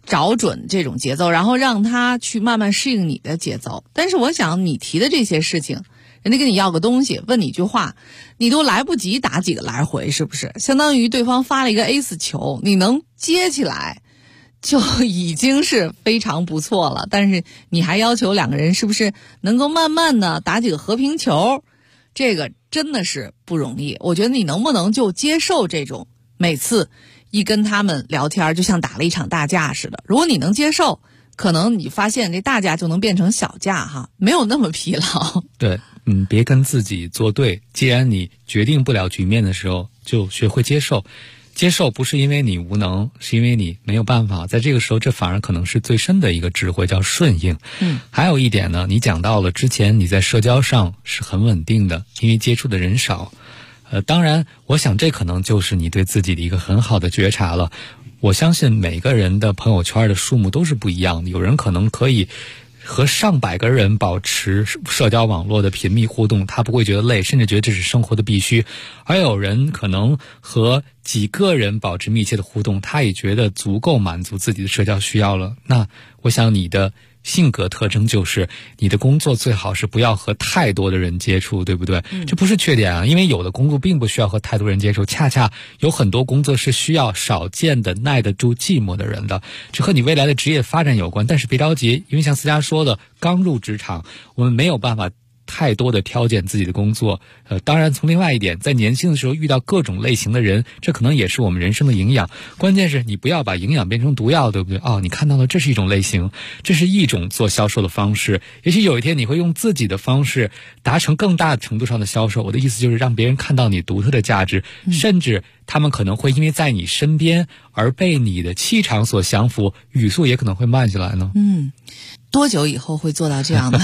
找准这种节奏，然后让他去慢慢适应你的节奏。但是我想你提的这些事情，人家跟你要个东西，问你一句话，你都来不及打几个来回，是不是？相当于对方发了一个 A4 球，你能接起来就已经是非常不错了。但是你还要求两个人是不是能够慢慢的打几个和平球，这个真的是不容易。我觉得你能不能就接受这种每次一跟他们聊天就像打了一场大架似的，如果你能接受，可能你发现这大架就能变成小架哈，没有那么疲劳。 对，别跟自己作对。既然你决定不了局面的时候，就学会接受。接受不是因为你无能，是因为你没有办法。在这个时候，这反而可能是最深的一个智慧，叫顺应。还有一点呢，你讲到了之前你在社交上是很稳定的，因为接触的人少。当然，我想这可能就是你对自己的一个很好的觉察了。我相信每个人的朋友圈的数目都是不一样的，有人可能可以和上百个人保持社交网络的频密互动，他不会觉得累，甚至觉得这是生活的必须。而有人可能和几个人保持密切的互动，他也觉得足够满足自己的社交需要了。那我想你的性格特征就是你的工作最好是不要和太多的人接触，对不对？这不是缺点啊，因为有的工作并不需要和太多人接触，恰恰有很多工作是需要少见的耐得住寂寞的人的，这和你未来的职业发展有关。但是别着急，因为像思佳说的，刚入职场，我们没有办法太多的挑拣自己的工作。当然从另外一点，在年轻的时候遇到各种类型的人，这可能也是我们人生的营养。关键是你不要把营养变成毒药，对不对？你看到了，这是一种类型，这是一种做销售的方式。也许有一天你会用自己的方式达成更大程度上的销售。我的意思就是让别人看到你独特的价值，甚至他们可能会因为在你身边而被你的气场所降服，语速也可能会慢下来呢。 多久以后会做到这样的？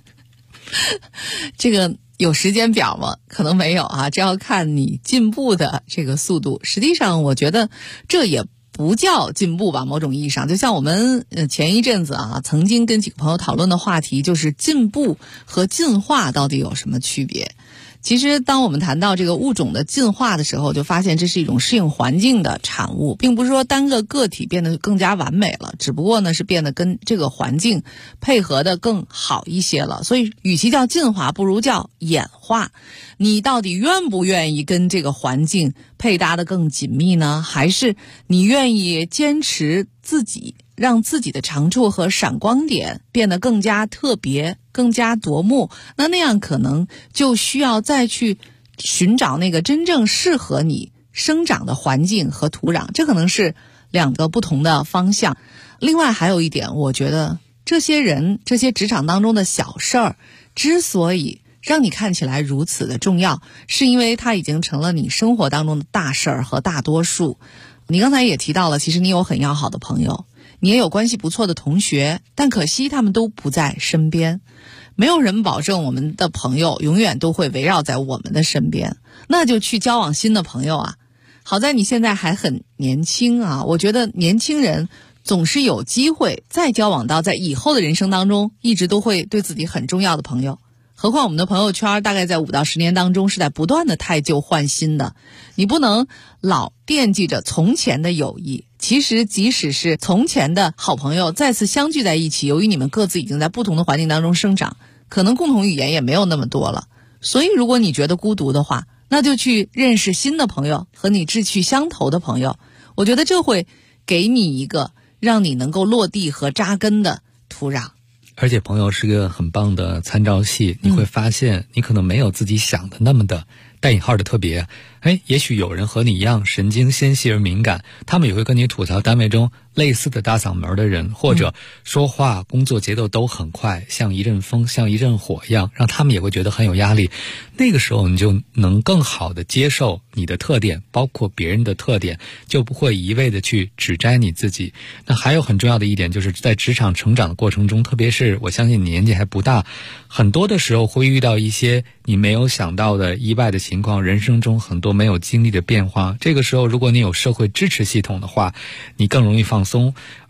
这个有时间表吗？可能没有啊，这要看你进步的这个速度。实际上我觉得这也不叫进步吧，某种意义上就像我们前一阵子啊曾经跟几个朋友讨论的话题，就是进步和进化到底有什么区别。其实当我们谈到这个物种的进化的时候，就发现这是一种适应环境的产物，并不是说单个个体变得更加完美了，只不过呢是变得跟这个环境配合的更好一些了。所以与其叫进化，不如叫演化。你到底愿不愿意跟这个环境配搭的更紧密呢？还是你愿意坚持自己，让自己的长处和闪光点变得更加特别，更加夺目？那样可能就需要再去寻找那个真正适合你生长的环境和土壤，这可能是两个不同的方向。另外还有一点，我觉得这些人，这些职场当中的小事儿，之所以让你看起来如此的重要，是因为它已经成了你生活当中的大事儿和大多数。你刚才也提到了，其实你有很要好的朋友，你也有关系不错的同学，但可惜他们都不在身边。没有人保证我们的朋友永远都会围绕在我们的身边，那就去交往新的朋友啊。好在你现在还很年轻啊，我觉得年轻人总是有机会再交往到在以后的人生当中一直都会对自己很重要的朋友。何况我们的朋友圈大概在5到10年当中是在不断的汰旧换新的，你不能老惦记着从前的友谊。其实即使是从前的好朋友再次相聚在一起，由于你们各自已经在不同的环境当中生长，可能共同语言也没有那么多了。所以如果你觉得孤独的话，那就去认识新的朋友，和你志趣相投的朋友。我觉得这会给你一个让你能够落地和扎根的土壤。 而且朋友是个很棒的参照系，你会发现你可能没有自己想的那么的带引号的特别。也许有人和你一样神经纤细而敏感，他们也会跟你吐槽单位中类似的大嗓门的人，或者说话工作节奏都很快，像一阵风像一阵火一样，让他们也会觉得很有压力。那个时候你就能更好的接受你的特点，包括别人的特点，就不会一味的去指摘你自己。那还有很重要的一点，就是在职场成长的过程中，特别是我相信你年纪还不大，很多的时候会遇到一些你没有想到的意外的情况，人生中很多没有经历的变化。这个时候如果你有社会支持系统的话，你更容易放松。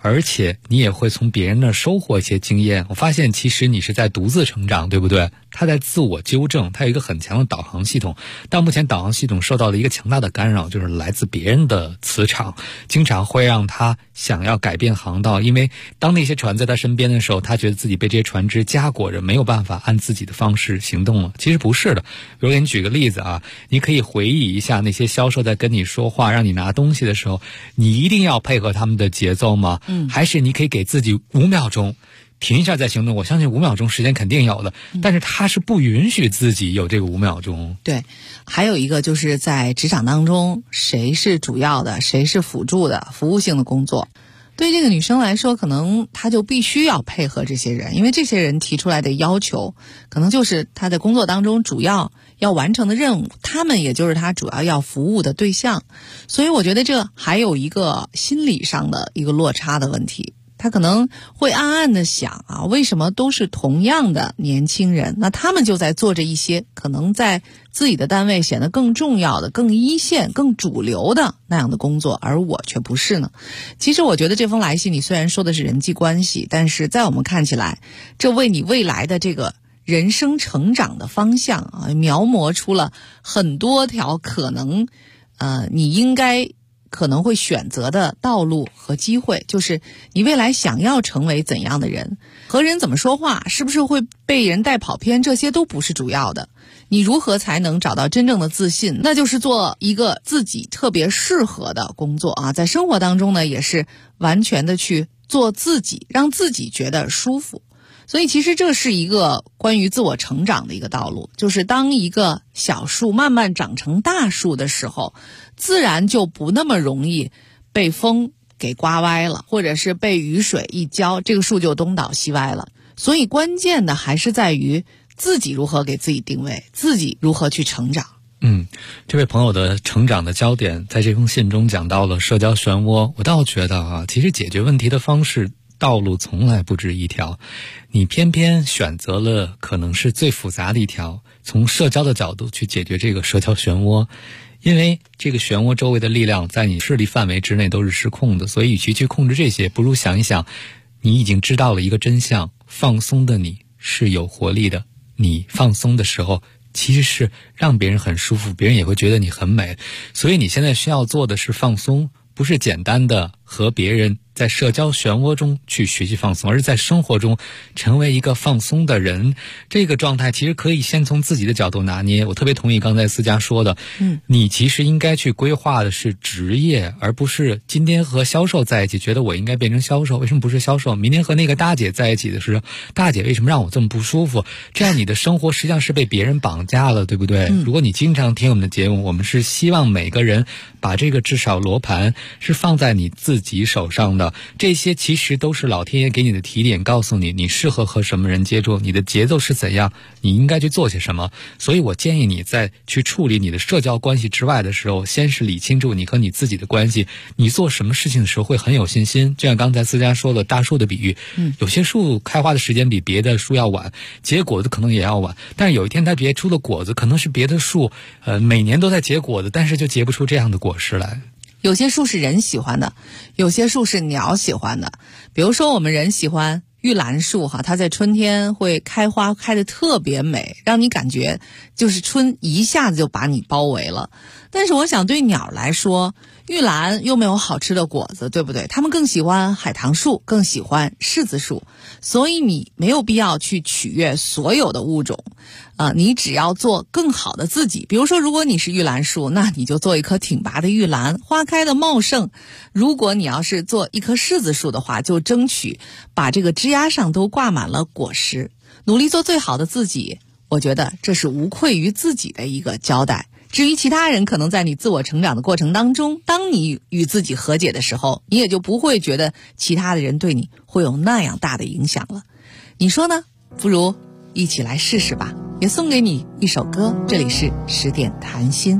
而且你也会从别人那收获一些经验。我发现其实你是在独自成长，对不对？他在自我纠正，他有一个很强的导航系统，但目前导航系统受到了一个强大的干扰，就是来自别人的磁场，经常会让他想要改变航道。因为当那些船在他身边的时候，他觉得自己被这些船只夹裹着，没有办法按自己的方式行动了。其实不是的，比如给你举个例子啊，你可以回忆一下那些销售在跟你说话让你拿东西的时候，你一定要配合他们的节奏吗？还是你可以给自己5秒钟停一下再行动？我相信5秒钟时间肯定有的，但是他是不允许自己有这个5秒钟。 对，还有一个就是在职场当中，谁是主要的，谁是辅助的，服务性的工作。对这个女生来说，可能她就必须要配合这些人，因为这些人提出来的要求，可能就是她在工作当中主要要完成的任务，他们也就是她主要要服务的对象。所以我觉得这还有一个心理上的一个落差的问题。他可能会暗暗的想啊，为什么都是同样的年轻人，那他们就在做着一些可能在自己的单位显得更重要的、更一线、更主流的那样的工作，而我却不是呢？其实我觉得这封来信里虽然说的是人际关系，但是在我们看起来，这为你未来的这个人生成长的方向啊，描摹出了很多条可能你应该可能会选择的道路和机会，就是你未来想要成为怎样的人，和人怎么说话，是不是会被人带跑偏，这些都不是主要的。你如何才能找到真正的自信？那就是做一个自己特别适合的工作啊，在生活当中呢，也是完全的去做自己，让自己觉得舒服。所以其实这是一个关于自我成长的一个道路，就是当一个小树慢慢长成大树的时候，自然就不那么容易被风给刮歪了，或者是被雨水一浇，这个树就东倒西歪了。所以关键的还是在于自己如何给自己定位，自己如何去成长。 这位朋友的成长的焦点在这封信中讲到了社交漩涡。我倒觉得其实解决问题的方式道路从来不止一条，你偏偏选择了可能是最复杂的一条，从社交的角度去解决这个社交漩涡。因为这个漩涡周围的力量在你势力范围之内都是失控的，所以与其去控制这些，不如想一想，你已经知道了一个真相，放松的你是有活力的，你放松的时候其实是让别人很舒服，别人也会觉得你很美。所以你现在需要做的是放松，不是简单的和别人在社交漩涡中去学习放松，而是在生活中成为一个放松的人。这个状态其实可以先从自己的角度拿捏。我特别同意刚才思佳说的，你其实应该去规划的是职业，而不是今天和销售在一起觉得我应该变成销售，为什么不是销售？明天和那个大姐在一起的时候，大姐为什么让我这么不舒服？这样你的生活实际上是被别人绑架了，对不对？如果你经常听我们的节目，我们是希望每个人把这个至少罗盘是放在你自己手上的，这些其实都是老天爷给你的提点，告诉你你适合和什么人接触，你的节奏是怎样，你应该去做些什么。所以我建议你在去处理你的社交关系之外的时候，先是理清楚你和你自己的关系，你做什么事情的时候会很有信心。就像刚才思佳说的大树的比喻，有些树开花的时间比别的树要晚，结果子可能也要晚，但是有一天它结出的果子可能是别的树每年都在结果子，但是就结不出这样的果实来。 有些树是人喜欢的，有些树是鸟喜欢的。比如说我们人喜欢玉兰树它在春天会开花，开得特别美，让你感觉就是春一下子就把你包围了。但是我想对鸟来说，玉兰又没有好吃的果子，对不对？它们更喜欢海棠树，更喜欢柿子树。所以你没有必要去取悦所有的物种，你只要做更好的自己。比如说如果你是玉兰树，那你就做一棵挺拔的玉兰，花开的茂盛。如果你要是做一棵柿子树的话，就争取把这个枝丫上都挂满了果实，努力做最好的自己。我觉得这是无愧于自己的一个交代。至于其他人，可能在你自我成长的过程当中，当你与自己和解的时候，你也就不会觉得其他的人对你会有那样大的影响了。你说呢？不如一起来试试吧。也送给你一首歌，这里是10点谈心。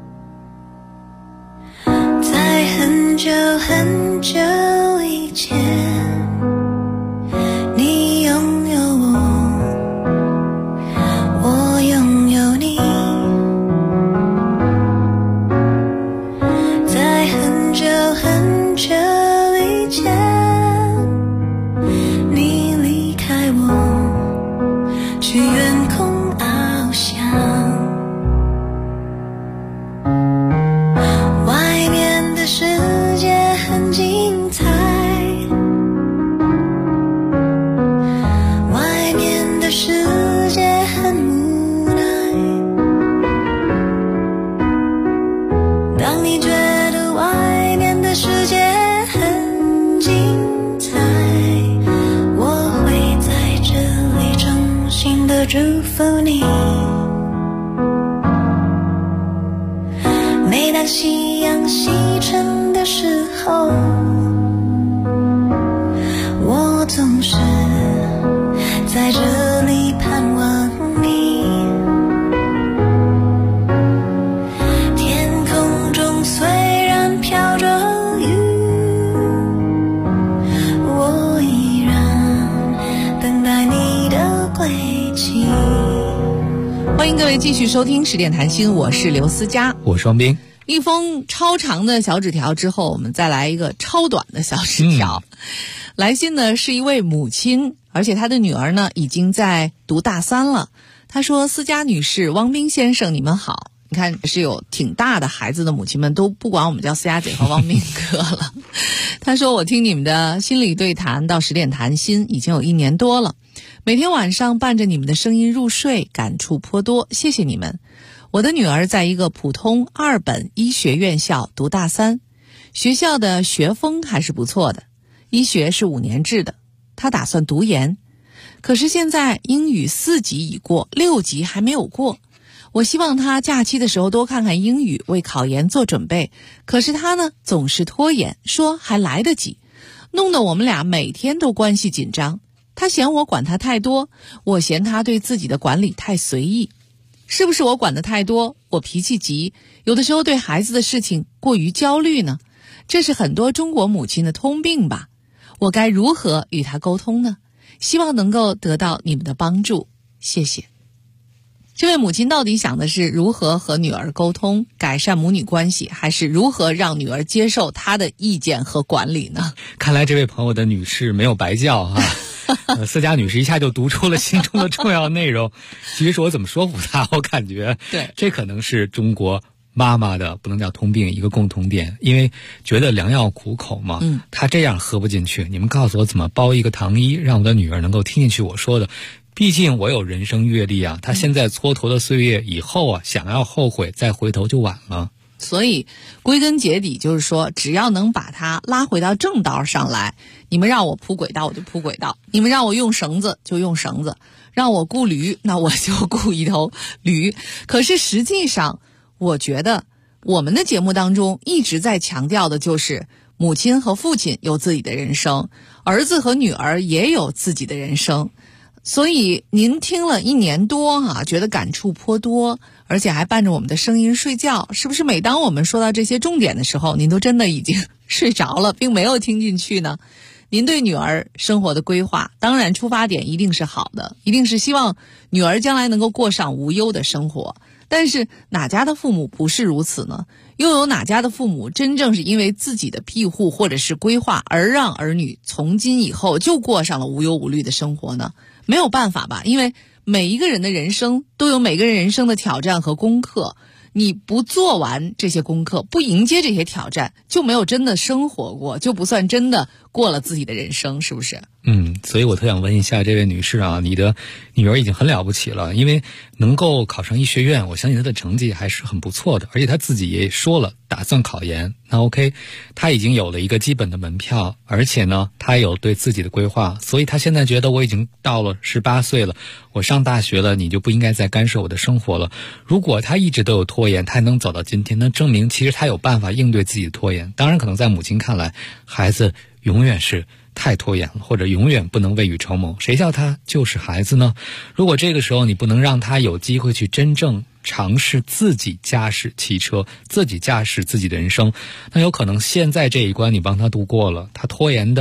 在很久很久以前，你拥有我拥有你。在很久很久以前， 去远空翱翔。外面的世界很精彩，外面的世界很无奈。当你觉得外面的世界很精彩，我会在这里衷心的祝福你。每当夕阳西沉的时候，我总是在这里盼望你。天空中虽然飘着雨，我依然等待你的归期。 欢迎各位继续收听10点谈心，我是刘思佳， 我是王斌。 一封超长的小纸条之后，我们再来一个超短的小纸条。来信呢是一位母亲，而且她的女儿呢已经在读大3了。她说：思佳女士、汪斌先生，你们好。你看是有挺大的孩子的母亲们都不管我们叫思佳姐和汪斌哥了。她说：我听你们的心理对谈到10点谈心已经有1年多了，每天晚上伴着你们的声音入睡，感触颇多，谢谢你们。我的女儿在一个普通2本医学院校读大3，学校的学风还是不错的，医学是5年制的，她打算读研。可是现在英语4级已过，6级还没有过。我希望她假期的时候多看看英语，为考研做准备。可是她呢，总是拖延，说还来得及，弄得我们俩每天都关系紧张。她嫌我管她太多，我嫌她对自己的管理太随意。是不是我管得太多，我脾气急，有的时候对孩子的事情过于焦虑呢？这是很多中国母亲的通病吧？我该如何与她沟通呢？希望能够得到你们的帮助，谢谢。这位母亲到底想的是如何和女儿沟通，改善母女关系，还是如何让女儿接受她的意见和管理呢？ 看来这位朋友的女士没有白叫哈。思佳女士一下就读出了心中的重要内容。其实是我怎么说服她，我感觉对， 这可能是中国妈妈的不能叫通病，一个共同点。因为觉得良药苦口嘛，她这样喝不进去，你们告诉我怎么煲一个糖衣，让我的女儿能够听进去我说的。毕竟我有人生阅历啊，她现在蹉跎的岁月以后啊，想要后悔再回头就晚了。 所以归根结底就是说，只要能把它拉回到正道上来，你们让我铺轨道我就铺轨道，你们让我用绳子就用绳子，让我雇驴那我就雇一头驴。可是实际上我觉得我们的节目当中一直在强调的就是母亲和父亲有自己的人生，儿子和女儿也有自己的人生。所以您听了1年多啊，觉得感触颇多，而且还伴着我们的声音睡觉，是不是每当我们说到这些重点的时候，您都真的已经睡着了，并没有听进去呢？您对女儿生活的规划，当然出发点一定是好的，一定是希望女儿将来能够过上无忧的生活。但是哪家的父母不是如此呢？又有哪家的父母真正是因为自己的庇护或者是规划而让儿女从今以后就过上了无忧无虑的生活呢？没有办法吧，因为每一个人的人生都有每个人人生的挑战和功课，你不做完这些功课，不迎接这些挑战，就没有真的生活过，就不算真的过了自己的人生，是不是？ 所以我特想问一下这位女士啊，你的女儿已经很了不起了，因为能够考上医学院，我相信她的成绩还是很不错的，而且她自己也说了打算考研。那 OK， 她已经有了一个基本的门票，而且呢她有对自己的规划，所以她现在觉得我已经到了18岁了，我上大学了，你就不应该再干涉我的生活了。如果她一直都有拖延，她还能走到今天，那证明其实她有办法应对自己的拖延。当然可能在母亲看来，孩子永远是太拖延了，或者永远不能未雨绸缪，谁叫他就是孩子呢？如果这个时候你不能让他有机会去真正尝试自己驾驶汽车，自己驾驶自己的人生，那有可能现在这一关你帮他度过了，他拖延的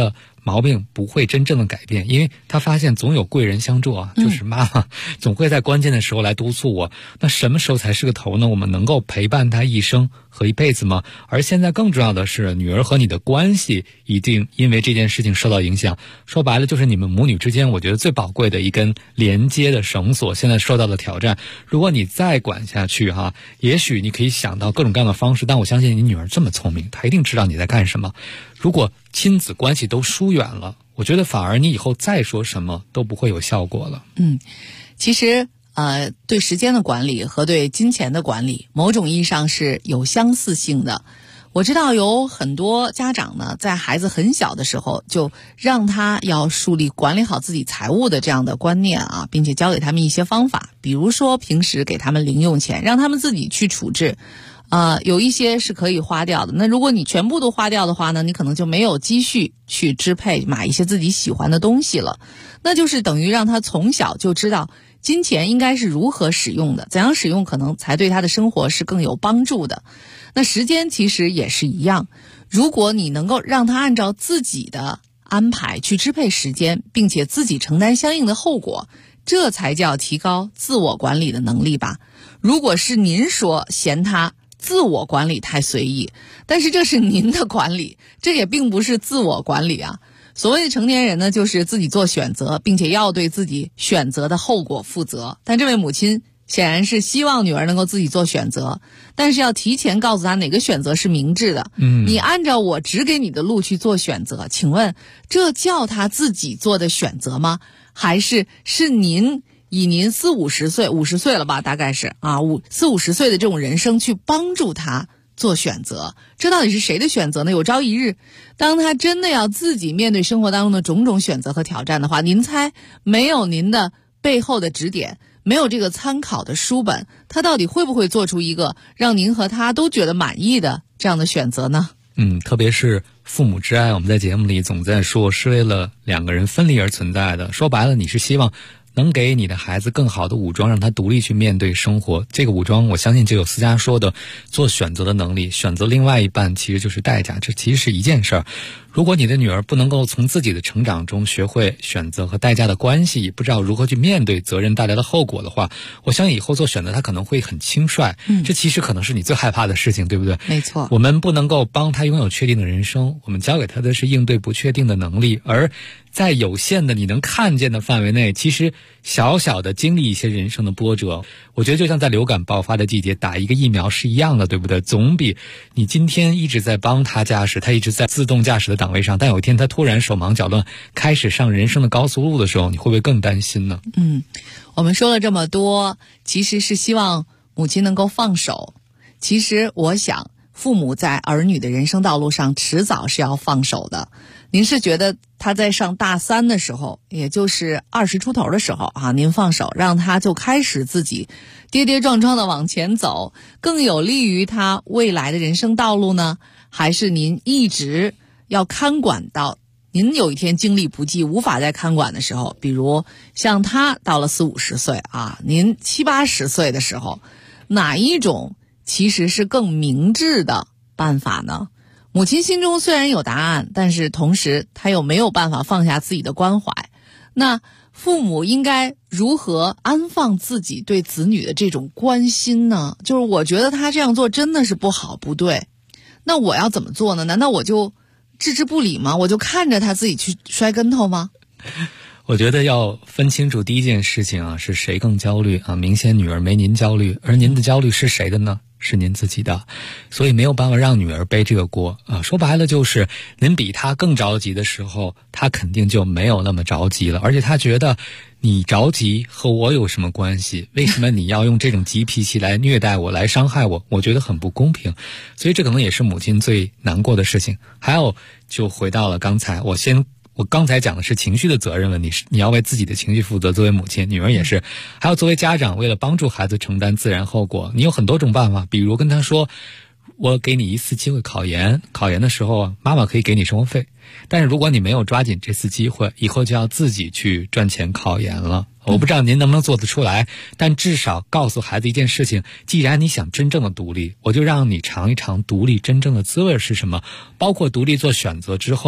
毛病不会真正的改变，因为他发现总有贵人相助啊，就是妈妈总会在关键的时候来督促我。那什么时候才是个头呢？我们能够陪伴他一生和一辈子吗？而现在更重要的是，女儿和你的关系一定因为这件事情受到影响。说白了，就是你们母女之间，我觉得最宝贵的一根连接的绳索现在受到了挑战。如果你再管下去也许你可以想到各种各样的方式，但我相信你女儿这么聪明，她一定知道你在干什么。如果亲子关系都疏远了，我觉得反而你以后再说什么都不会有效果了。 其实对时间的管理和对金钱的管理，某种意义上是有相似性的。我知道有很多家长呢，在孩子很小的时候就让他要树立管理好自己财务的这样的观念并且教给他们一些方法，比如说平时给他们零用钱，让他们自己去处置。有一些是可以花掉的，那如果你全部都花掉的话呢，你可能就没有积蓄去支配买一些自己喜欢的东西了。那就是等于让他从小就知道金钱应该是如何使用的，怎样使用可能才对他的生活是更有帮助的。那时间其实也是一样，如果你能够让他按照自己的安排去支配时间，并且自己承担相应的后果，这才叫提高自我管理的能力吧。如果是您说嫌他自我管理太随意，但是这是您的管理，这也并不是自我管理啊。所谓的成年人呢，就是自己做选择，并且要对自己选择的后果负责。但这位母亲显然是希望女儿能够自己做选择，但是要提前告诉她哪个选择是明智的。你按照我指给你的路去做选择，请问这叫她自己做的选择吗？还是您以您40-50岁，50岁了吧，大概是40-50岁的这种人生去帮助他做选择？这到底是谁的选择呢？有朝一日，当他真的要自己面对生活当中的种种选择和挑战的话，您猜没有您的背后的指点，没有这个参考的书本，他到底会不会做出一个让您和他都觉得满意的这样的选择呢？ 特别是父母之爱，我们在节目里总在说是为了两个人分离而存在的。说白了，你是希望能给你的孩子更好的武装，让他独立去面对生活。这个武装，我相信就有思佳说的做选择的能力，选择另外一半其实就是代价，这其实是一件事儿。如果你的女儿不能够从自己的成长中学会选择和代价的关系，不知道如何去面对责任带来的后果的话，我相信以后做选择她可能会很轻率。这其实可能是你最害怕的事情，对不对？ 没错。 我们不能够帮她拥有确定的人生，我们教给她的是应对不确定的能力，而在有限的你能看见的范围内，其实小小的经历一些人生的波折，我觉得就像在流感爆发的季节打一个疫苗是一样的，对不对？总比你今天一直在帮他驾驶，他一直在自动驾驶的档位上，但有一天他突然手忙脚乱开始上人生的高速路的时候，你会不会更担心呢？ 我们说了这么多，其实是希望母亲能够放手。其实我想父母在儿女的人生道路上迟早是要放手的。您是觉得他在上大3的时候，也就是20出头的时候您放手让他就开始自己跌跌撞撞的往前走，更有利于他未来的人生道路呢？还是您一直要看管到您有一天精力不济无法再看管的时候，比如像他到了40-50岁您70-80岁的时候，哪一种其实是更明智的办法呢？母亲心中虽然有答案，但是同时她又没有办法放下自己的关怀。那父母应该如何安放自己对子女的这种关心呢？就是我觉得他这样做真的是不好不对，那我要怎么做呢？难道我就置之不理吗？我就看着他自己去摔跟头吗？ 我觉得要分清楚第一件事情是谁更焦虑明显女儿没您焦虑，而您的焦虑是谁的呢？是您自己的，所以没有办法让女儿背这个锅说白了就是您比她更着急的时候，她肯定就没有那么着急了，而且她觉得你着急和我有什么关系？为什么你要用这种急脾气来虐待我，来伤害我？我觉得很不公平，所以这可能也是母亲最难过的事情。还有就回到了刚才我刚才讲的是情绪的责任问题，你要为自己的情绪负责，作为母亲，女儿也是。还有作为家长，为了帮助孩子承担自然后果，你有很多种办法，比如跟他说，我给你一次机会考研的时候妈妈可以给你生活费，但是如果你没有抓紧这次机会，以后就要自己去赚钱考研了。我不知道您能不能做得出来，但至少告诉孩子一件事情，既然你想真正的独立，我就让你尝一尝独立真正的滋味是什么，包括独立做选择之后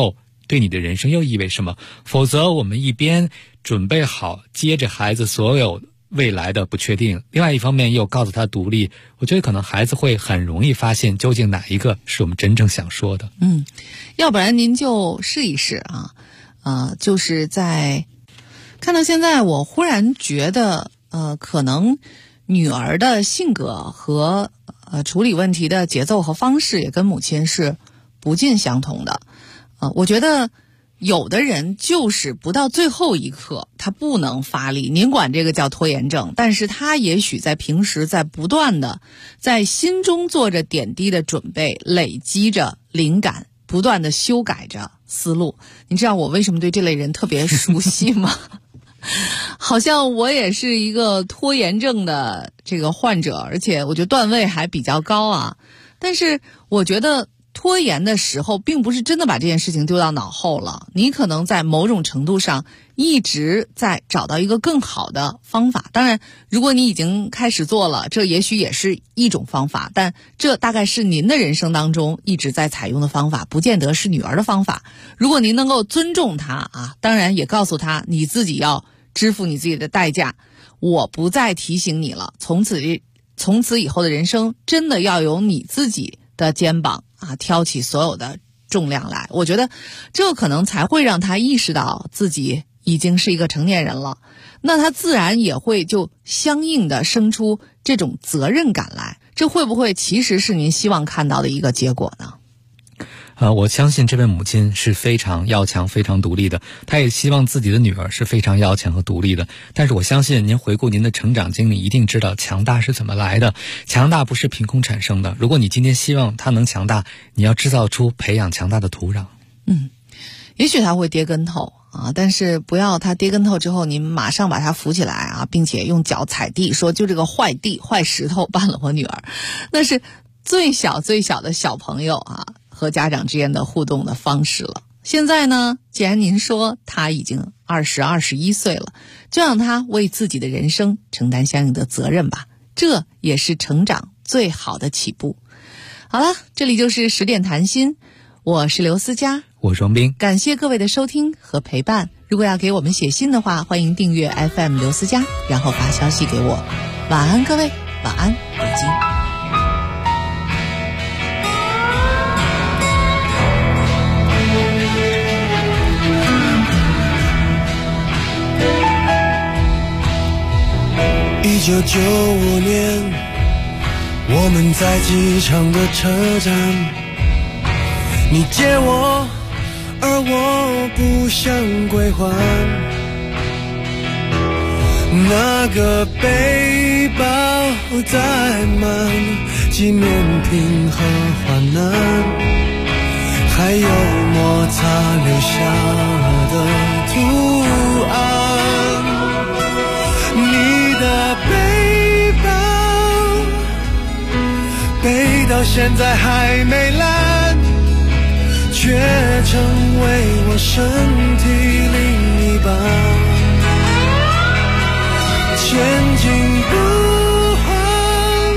对你的人生又意味什么。否则我们一边准备好接着孩子所有未来的不确定，另外一方面又告诉他独立，我觉得可能孩子会很容易发现究竟哪一个是我们真正想说的。 要不然您就试一试就是在看到现在，我忽然觉得可能女儿的性格和处理问题的节奏和方式也跟母亲是不尽相同的。我觉得有的人就是不到最后一刻他不能发力，您管这个叫拖延症，但是他也许在平时在不断的在心中做着点滴的准备，累积着灵感，不断的修改着思路。你知道我为什么对这类人特别熟悉吗？好像我也是一个拖延症的这个患者，而且我觉得段位还比较高啊。但是我觉得拖延的时候并不是真的把这件事情丢到脑后了，你可能在某种程度上一直在找到一个更好的方法。当然如果你已经开始做了，这也许也是一种方法，但这大概是您的人生当中一直在采用的方法，不见得是女儿的方法。如果您能够尊重她当然也告诉她你自己要支付你自己的代价，我不再提醒你了，从此以后的人生真的要由你自己的肩膀挑起所有的重量来。我觉得这可能才会让他意识到自己已经是一个成年人了，那他自然也会就相应的生出这种责任感来。这会不会其实是您希望看到的一个结果呢？ 我相信这位母亲是非常要强非常独立的，她也希望自己的女儿是非常要强和独立的。但是我相信您回顾您的成长经历，一定知道强大是怎么来的。强大不是凭空产生的，如果你今天希望她能强大，你要制造出培养强大的土壤。 也许她会跌跟头但是不要她跌跟头之后您马上把她扶起来并且用脚踩地说就这个坏地坏石头绊了我女儿。那是最小的小朋友和家长之间的互动的方式了。现在呢，既然您说他已经21岁了，就让他为自己的人生承担相应的责任吧，这也是成长最好的起步。好了，这里就是10点谈心，我是刘思佳， 我是王斌， 感谢各位的收听和陪伴。如果要给我们写信的话，欢迎订阅 FM 刘思佳，然后发消息给我。晚安各位，晚安北京。 1995年，我们在机场的车站，你借我，而我不想归还。那个背包载满纪念品和患难，还有摩擦留下的图案。你的背包背到现在还没烂，却成为我身体另一半。前进不慌，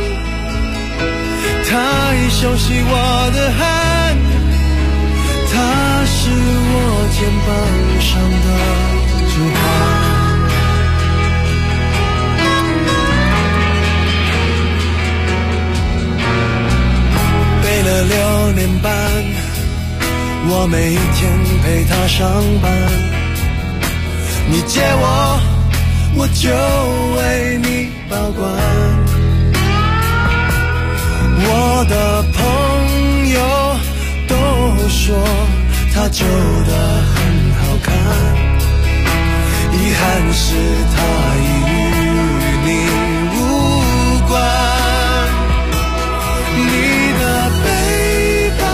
它已熟悉我的汗，它是我肩膀上的主牌。背了6年半，我每天陪他上班。你借我，我就为你保管。我的朋友都说他旧的很好看，遗憾是他已与你无关。你的背包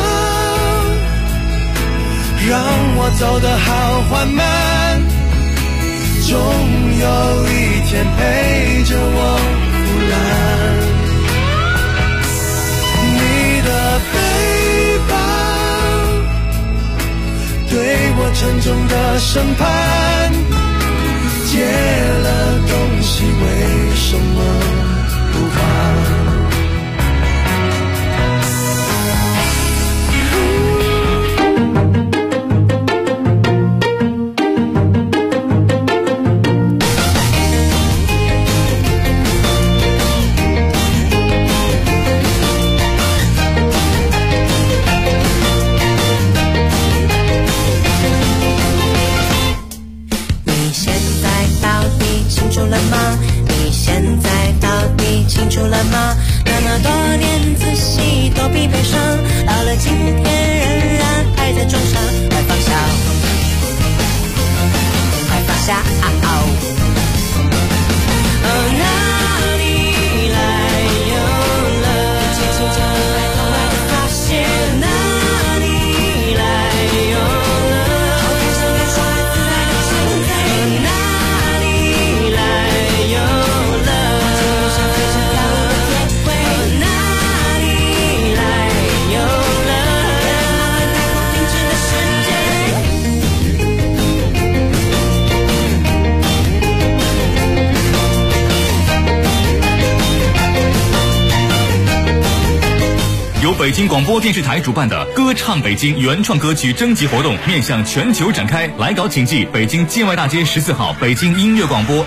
让我走得好缓慢，终有一天陪着我腐烂。你的背包对我沉重的审判，借了东西为什么不还？ 必悲伤，到了今天仍然还在装傻，快放下，快放下。哪里来有了？轻轻将爱偷来的发现，哪里来有了？好像想要说孩子爱的存在，哪里来有了？想飞向大陆的天灰，哪里来有了？太空停止的世界。 由北京广播电视台主办的歌唱北京原创歌曲征集活动面向全球展开，来稿请寄北京建外大街14号北京音乐广播